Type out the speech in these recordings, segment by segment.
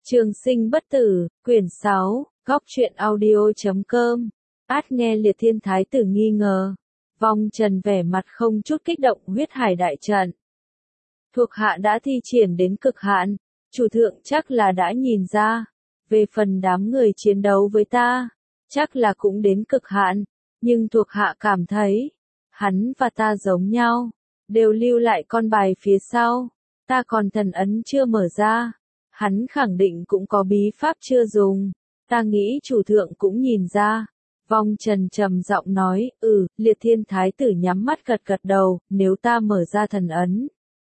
Trường sinh bất tử, quyển 6, góc truyện audio.com. Át nghe Liệt Thiên Thái tử nghi ngờ. Vong Trần vẻ mặt không chút kích động. Huyết hải đại trận. Thuộc hạ đã thi triển đến cực hạn, chủ thượng chắc là đã nhìn ra. Về phần đám người chiến đấu với ta, chắc là cũng đến cực hạn, nhưng thuộc hạ cảm thấy, hắn và ta giống nhau, đều lưu lại con bài phía sau. Ta còn thần ấn chưa mở ra. Hắn khẳng định cũng có bí pháp chưa dùng, ta nghĩ chủ thượng cũng nhìn ra. Vong Trần trầm giọng nói, Liệt Thiên Thái tử nhắm mắt gật gật đầu, nếu ta mở ra thần ấn,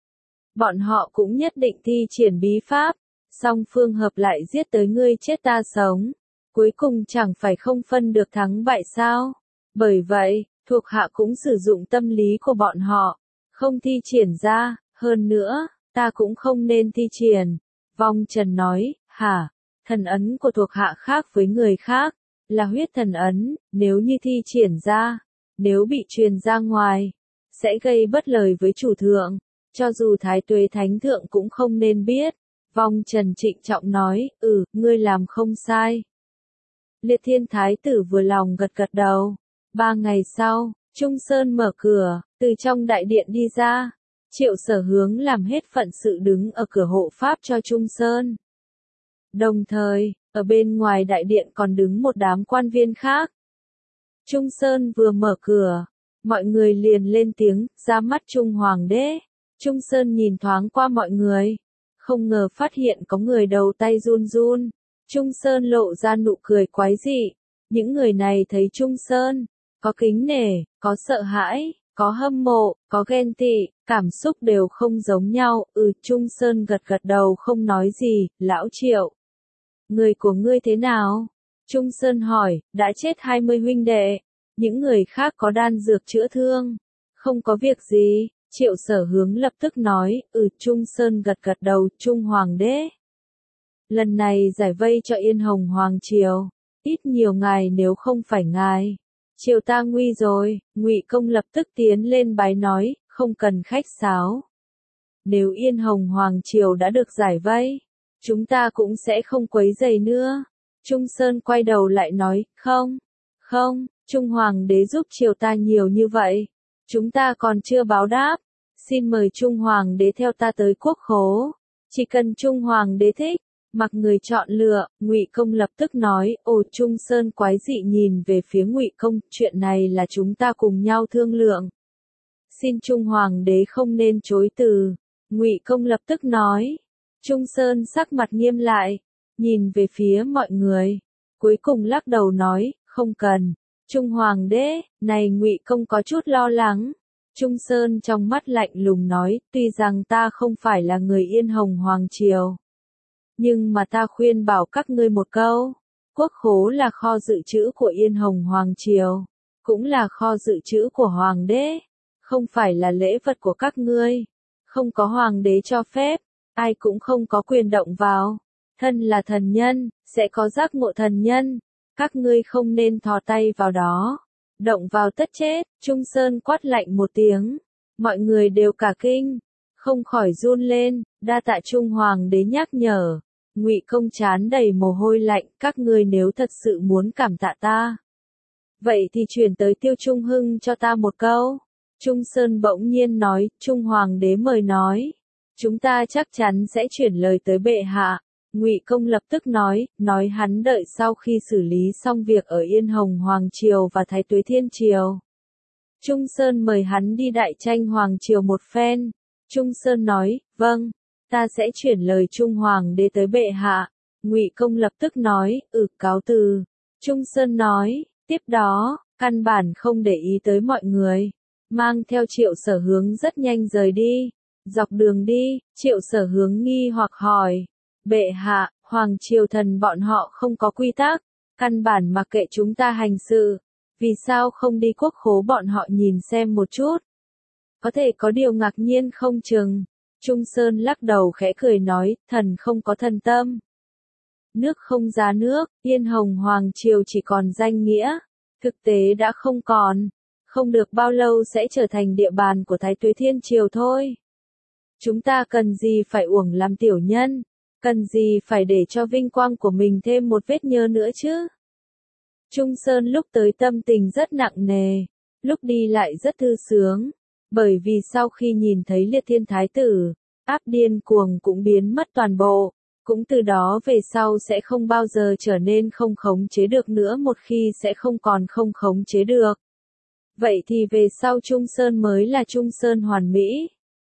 bọn họ cũng nhất định thi triển bí pháp, song phương hợp lại giết tới ngươi chết ta sống, cuối cùng chẳng phải không phân được thắng bại sao. Bởi vậy, thuộc hạ cũng sử dụng tâm lý của bọn họ, không thi triển ra, hơn nữa, ta cũng không nên thi triển. Vong Trần nói, hả, thần ấn của thuộc hạ khác với người khác, là huyết thần ấn, nếu như thi triển ra, nếu bị truyền ra ngoài, sẽ gây bất lợi với chủ thượng, cho dù Thái Tuế Thánh Thượng cũng không nên biết. Vong Trần trịnh trọng nói, ngươi làm không sai. Liệt Thiên Thái tử vừa lòng gật gật đầu. 3 ngày sau, Trung Sơn mở cửa, từ trong đại điện đi ra. Triệu Sở Hướng làm hết phận sự đứng ở cửa hộ pháp cho Trung Sơn. Đồng thời, ở bên ngoài đại điện còn đứng một đám quan viên khác. Trung Sơn vừa mở cửa, mọi người liền lên tiếng, ra mắt Trung Hoàng đế. Trung Sơn nhìn thoáng qua mọi người, không ngờ phát hiện có người đầu tay run run. Trung Sơn lộ ra nụ cười quái dị. Những người này thấy Trung Sơn, có kính nể, có sợ hãi, có hâm mộ, có ghen tị, cảm xúc đều không giống nhau. Trung Sơn gật gật đầu không nói gì. Lão Triệu, người của ngươi thế nào? Trung Sơn hỏi. Đã chết 20 huynh đệ, những người khác có đan dược chữa thương, không có việc gì. Triệu Sở Hướng lập tức nói. Trung Sơn gật gật đầu. Trung Hoàng đế, lần này giải vây cho Yên Hồng Hoàng triều, ít nhiều ngài nếu không phải ngài, triều ta nguy rồi. Ngụy Công lập tức tiến lên bái nói, không cần khách sáo. Nếu Yên Hồng Hoàng triều đã được giải vây, chúng ta cũng sẽ không quấy rầy nữa. Trung Sơn quay đầu lại nói, không, Trung Hoàng đế giúp triều ta nhiều như vậy, chúng ta còn chưa báo đáp. Xin mời Trung Hoàng đế theo ta tới quốc khố, chỉ cần Trung Hoàng đế thích, mặc người chọn lựa. Ngụy Công lập tức nói. Trung Sơn quái dị nhìn về phía Ngụy Công, chuyện này là chúng ta cùng nhau thương lượng, xin Trung Hoàng đế không nên chối từ. Ngụy Công lập tức nói. Trung Sơn sắc mặt nghiêm lại, nhìn về phía mọi người, cuối cùng lắc đầu nói, không cần. Trung Hoàng đế, này Ngụy Công có chút lo lắng. Trung Sơn trong mắt lạnh lùng nói, tuy rằng ta không phải là người Yên Hồng Hoàng triều, nhưng mà ta khuyên bảo các ngươi một câu, quốc khố là kho dự trữ của Yên Hồng Hoàng triều, cũng là kho dự trữ của Hoàng đế, không phải là lễ vật của các ngươi, không có Hoàng đế cho phép, ai cũng không có quyền động vào. Thân là thần nhân, sẽ có giác ngộ thần nhân, các ngươi không nên thò tay vào đó, động vào tất chết. Trung Sơn quát lạnh một tiếng, mọi người đều cả kinh, không khỏi run lên. Đa tạ Trung Hoàng đế nhắc nhở. Ngụy Công trán đầy mồ hôi lạnh, các ngươi nếu thật sự muốn cảm tạ ta, vậy thì chuyển tới Tiêu Trung Hưng cho ta một câu. Trung Sơn bỗng nhiên nói, Trung Hoàng đế mời nói, chúng ta chắc chắn sẽ chuyển lời tới bệ hạ. Ngụy Công lập tức nói hắn đợi sau khi xử lý xong việc ở Yên Hồng Hoàng triều và Thái Tuế Thiên triều, Trung Sơn mời hắn đi đại tranh Hoàng triều một phen. Trung Sơn nói, vâng, ta sẽ chuyển lời Trung Hoàng đế tới bệ hạ. Ngụy Công lập tức nói, cáo từ. Trung Sơn nói, tiếp đó, căn bản không để ý tới mọi người, mang theo Triệu Sở Hướng rất nhanh rời đi. Dọc đường đi, Triệu Sở Hướng nghi hoặc hỏi, bệ hạ, Hoàng triều thần bọn họ không có quy tắc, căn bản mặc kệ chúng ta hành sự, vì sao không đi quốc khố bọn họ nhìn xem một chút? Có thể có điều ngạc nhiên không chừng. Trung Sơn lắc đầu khẽ cười nói, thần không có thần tâm. Nước không ra nước, Yên Hồng Hoàng triều chỉ còn danh nghĩa, thực tế đã không còn, không được bao lâu sẽ trở thành địa bàn của Thái Tuế Thiên triều thôi. Chúng ta cần gì phải uổng làm tiểu nhân, Cần gì phải để cho vinh quang của mình thêm một vết nhơ nữa chứ? Trung Sơn lúc tới tâm tình rất nặng nề, lúc đi lại rất thư sướng, bởi vì sau khi nhìn thấy Liệt Thiên Thái Tử, áp điên cuồng cũng biến mất toàn bộ, cũng từ đó về sau sẽ không bao giờ trở nên không khống chế được nữa, một khi sẽ không còn không khống chế được. Vậy thì về sau Trung Sơn mới là Trung Sơn hoàn mỹ,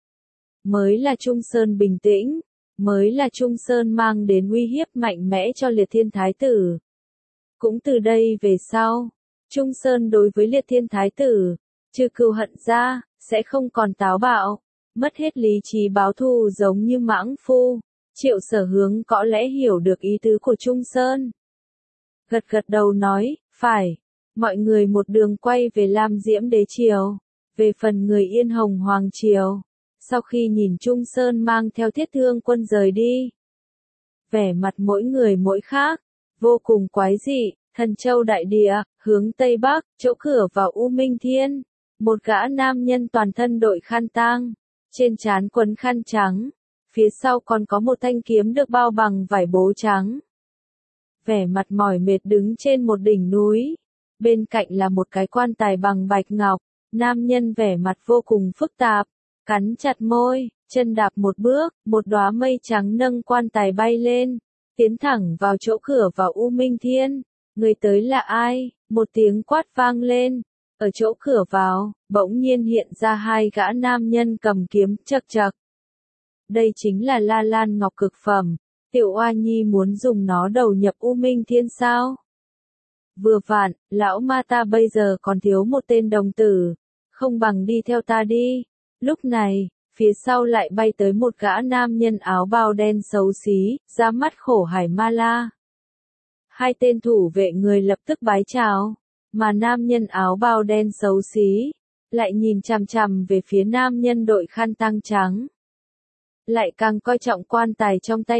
mới là Trung Sơn bình tĩnh, mới là Trung Sơn mang đến uy hiếp mạnh mẽ cho Liệt Thiên Thái Tử. Cũng từ đây về sau, Trung Sơn đối với Liệt Thiên Thái Tử, trừ cừu hận ra, sẽ không còn táo bạo, mất hết lý trí báo thù giống như mãng phu. Triệu Sở Hướng có lẽ hiểu được ý tứ của Trung Sơn. Gật gật đầu nói, phải. Mọi người một đường quay về Lam Diễm Đế Triều, về phần người Yên Hồng Hoàng Triều. Sau khi nhìn Trung Sơn mang theo Thiết Thương Quân rời đi, vẻ mặt mỗi người mỗi khác, vô cùng quái dị. Thần Châu đại địa, hướng Tây Bắc, chỗ cửa vào U Minh Thiên, một gã nam nhân toàn thân đội khăn tang, trên trán quấn khăn trắng, phía sau còn có một thanh kiếm được bao bằng vải bố trắng. Vẻ mặt mỏi mệt đứng trên một đỉnh núi, bên cạnh là một cái quan tài bằng bạch ngọc, nam nhân vẻ mặt vô cùng phức tạp, cắn chặt môi, chân đạp một bước, một đóa mây trắng nâng quan tài bay lên, tiến thẳng vào chỗ cửa vào U Minh Thiên. Người tới là ai? Một tiếng quát vang lên. Ở chỗ cửa vào, bỗng nhiên hiện ra hai gã nam nhân cầm kiếm chậc chậc. Đây chính là La Lan Ngọc cực phẩm. Tiểu Oa Nhi muốn dùng nó đầu nhập U Minh Thiên sao? Vừa vặn, lão ma ta bây giờ còn thiếu một tên đồng tử. Không bằng đi theo ta đi. Lúc này, phía sau lại bay tới một gã nam nhân áo bào đen xấu xí, ra mắt Khổ Hải Ma La. Hai tên thủ vệ người lập tức bái chào, mà nam nhân áo bào đen xấu xí, lại nhìn chằm chằm về phía nam nhân đội khăn tang trắng. Lại càng coi trọng quan tài trong tay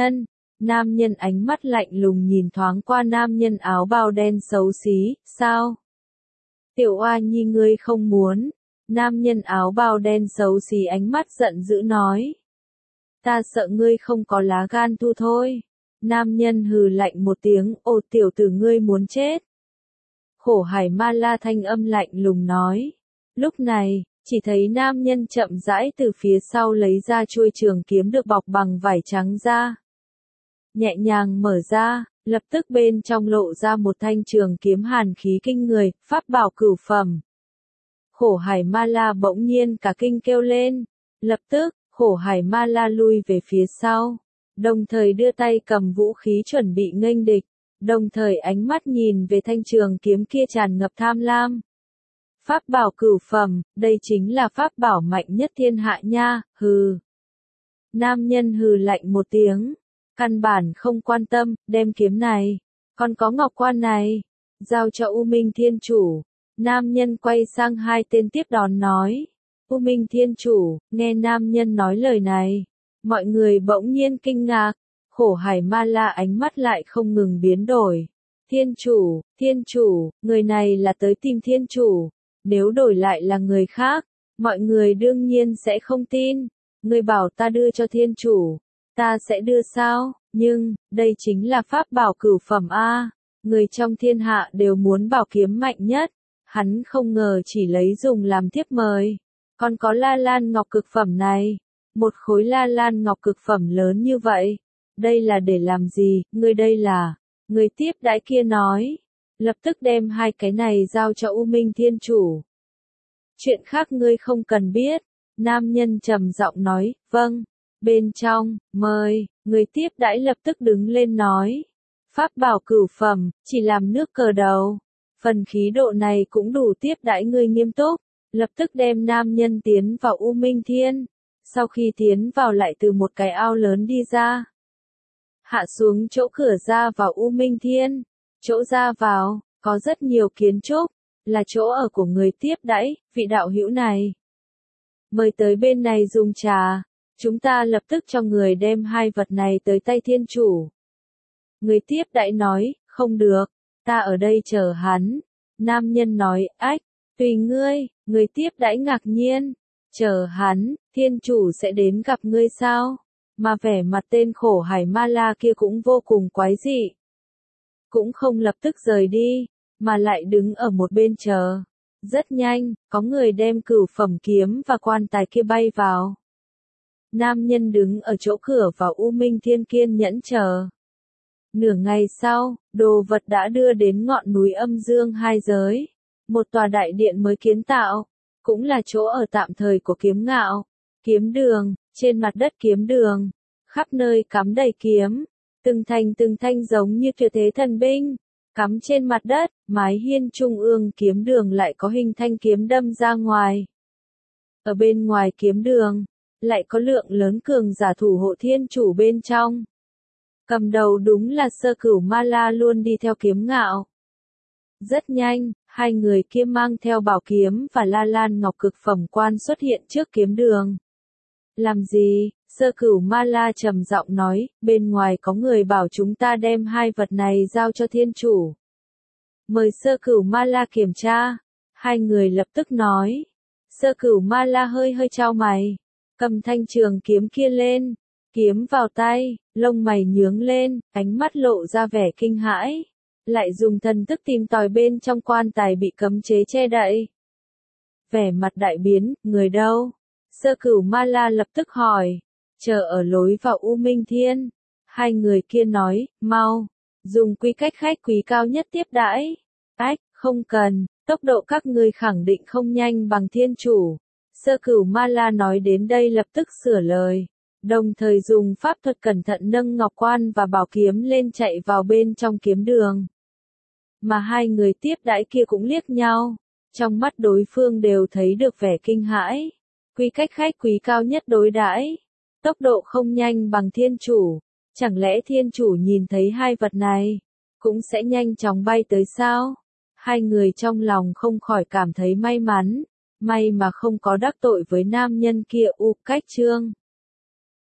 nam nhân ánh mắt lạnh lùng nhìn thoáng qua nam nhân áo bào đen xấu xí, sao? Tiểu Oa Nhi ngươi không muốn, nam nhân áo bào đen xấu xí ánh mắt giận dữ nói. Ta sợ ngươi không có lá gan thu thôi. Nam nhân hừ lạnh một tiếng, ồ tiểu tử ngươi muốn chết. Khổ Hải Ma La thanh âm lạnh lùng nói. Lúc này, chỉ thấy nam nhân chậm rãi từ phía sau lấy ra chuôi trường kiếm được bọc bằng vải trắng ra. Nhẹ nhàng mở ra, lập tức bên trong lộ ra một thanh trường kiếm hàn khí kinh người, pháp bảo cửu phẩm. Khổ Hải Ma La bỗng nhiên cả kinh kêu lên. Lập tức, Khổ Hải Ma La lui về phía sau. Đồng thời đưa tay cầm vũ khí chuẩn bị nghênh địch, đồng thời ánh mắt nhìn về thanh trường kiếm kia tràn ngập tham lam. Pháp bảo cửu phẩm, đây chính là pháp bảo mạnh nhất thiên hạ nha, hừ. Nam nhân hừ lạnh một tiếng, căn bản không quan tâm, đem kiếm này, còn có ngọc quan này, giao cho U Minh Thiên Chủ. Nam nhân quay sang hai tên tiếp đón nói, U Minh Thiên Chủ, nghe nam nhân nói lời này. Mọi người bỗng nhiên kinh ngạc, Khổ Hải Ma La ánh mắt lại không ngừng biến đổi. Thiên chủ, người này là tới tìm thiên chủ. Nếu đổi lại là người khác, mọi người đương nhiên sẽ không tin. Người bảo ta đưa cho thiên chủ, ta sẽ đưa sao? Nhưng, đây chính là pháp bảo cửu phẩm A. Người trong thiên hạ đều muốn bảo kiếm mạnh nhất. Hắn không ngờ chỉ lấy dùng làm thiếp mời. Còn có La Lan Ngọc cực phẩm này. Một khối La Lan Ngọc cực phẩm lớn như vậy. Đây là để làm gì? Người đây là... Người tiếp đãi kia nói. Lập tức đem hai cái này giao cho U Minh Thiên Chủ. Chuyện khác ngươi không cần biết. Nam nhân trầm giọng nói, vâng. Bên trong, mời. Người tiếp đãi lập tức đứng lên nói. Pháp bảo cửu phẩm, chỉ làm nước cờ đầu. Phần khí độ này cũng đủ tiếp đãi ngươi nghiêm túc. Lập tức đem nam nhân tiến vào U Minh Thiên. Sau khi tiến vào lại từ một cái ao lớn đi ra. Hạ xuống chỗ cửa ra vào U Minh Thiên. Chỗ ra vào, có rất nhiều kiến trúc, là chỗ ở của người tiếp đãi, vị đạo hữu này. Mời tới bên này dùng trà, chúng ta lập tức cho người đem hai vật này tới tay thiên chủ. Người tiếp đãi nói, không được, ta ở đây chờ hắn. Nam nhân nói, ách, tùy ngươi, người tiếp đãi ngạc nhiên. Chờ hắn, thiên chủ sẽ đến gặp ngươi sao? mà vẻ mặt tên khổ hải ma la kia cũng vô cùng quái dị. Cũng không lập tức rời đi, mà lại đứng ở một bên chờ. Rất nhanh, có người đem cửu phẩm kiếm và quan tài kia bay vào. Nam nhân đứng ở chỗ cửa vào U Minh Thiên kiên nhẫn chờ. Nửa ngày sau, đồ vật đã đưa đến ngọn núi âm dương hai giới. Một tòa đại điện mới kiến tạo, cũng là chỗ ở tạm thời của kiếm ngạo. Kiếm đường, trên mặt đất kiếm đường, khắp nơi cắm đầy kiếm, từng thanh giống như tuyệt thế thần binh, cắm trên mặt đất, mái hiên trung ương kiếm đường lại có hình thanh kiếm đâm ra ngoài. Ở bên ngoài kiếm đường, lại có lượng lớn cường giả thủ hộ thiên chủ bên trong. Cầm đầu đúng là Sơ Cửu Ma La luôn đi theo kiếm ngạo. Rất nhanh, hai người kia mang theo bảo kiếm và la lan ngọc cực phẩm quan xuất hiện trước kiếm đường. Làm gì? Sơ Cửu Ma La trầm giọng nói, bên ngoài có người bảo chúng ta đem hai vật này giao cho thiên chủ. Mời Sơ Cửu Ma La kiểm tra. Hai người lập tức nói. Sơ Cửu Ma La hơi chau mày, cầm thanh trường kiếm kia lên, kiếm vào tay, lông mày nhướng lên, ánh mắt lộ ra vẻ kinh hãi, lại dùng thần thức tìm tòi bên trong quan tài bị cấm chế che đậy. Vẻ mặt đại biến, người đâu? Sơ Cửu Ma La lập tức hỏi. Chờ ở lối vào U Minh Thiên. Hai người kia nói, mau, dùng quy cách khách quý cao nhất tiếp đãi. Ách, không cần, tốc độ các ngươi khẳng định không nhanh bằng thiên chủ. Sơ Cửu Ma La nói đến đây lập tức sửa lời, đồng thời dùng pháp thuật cẩn thận nâng ngọc quan và bảo kiếm lên chạy vào bên trong kiếm đường. Mà hai người tiếp đãi kia cũng liếc nhau, trong mắt đối phương đều thấy được vẻ kinh hãi. Quy cách khách quý cao nhất đối đãi, tốc độ không nhanh bằng thiên chủ, chẳng lẽ thiên chủ nhìn thấy hai vật này, cũng sẽ nhanh chóng bay tới sao? Hai người trong lòng không khỏi cảm thấy may mắn, may mà không có đắc tội với nam nhân kia. Cách chương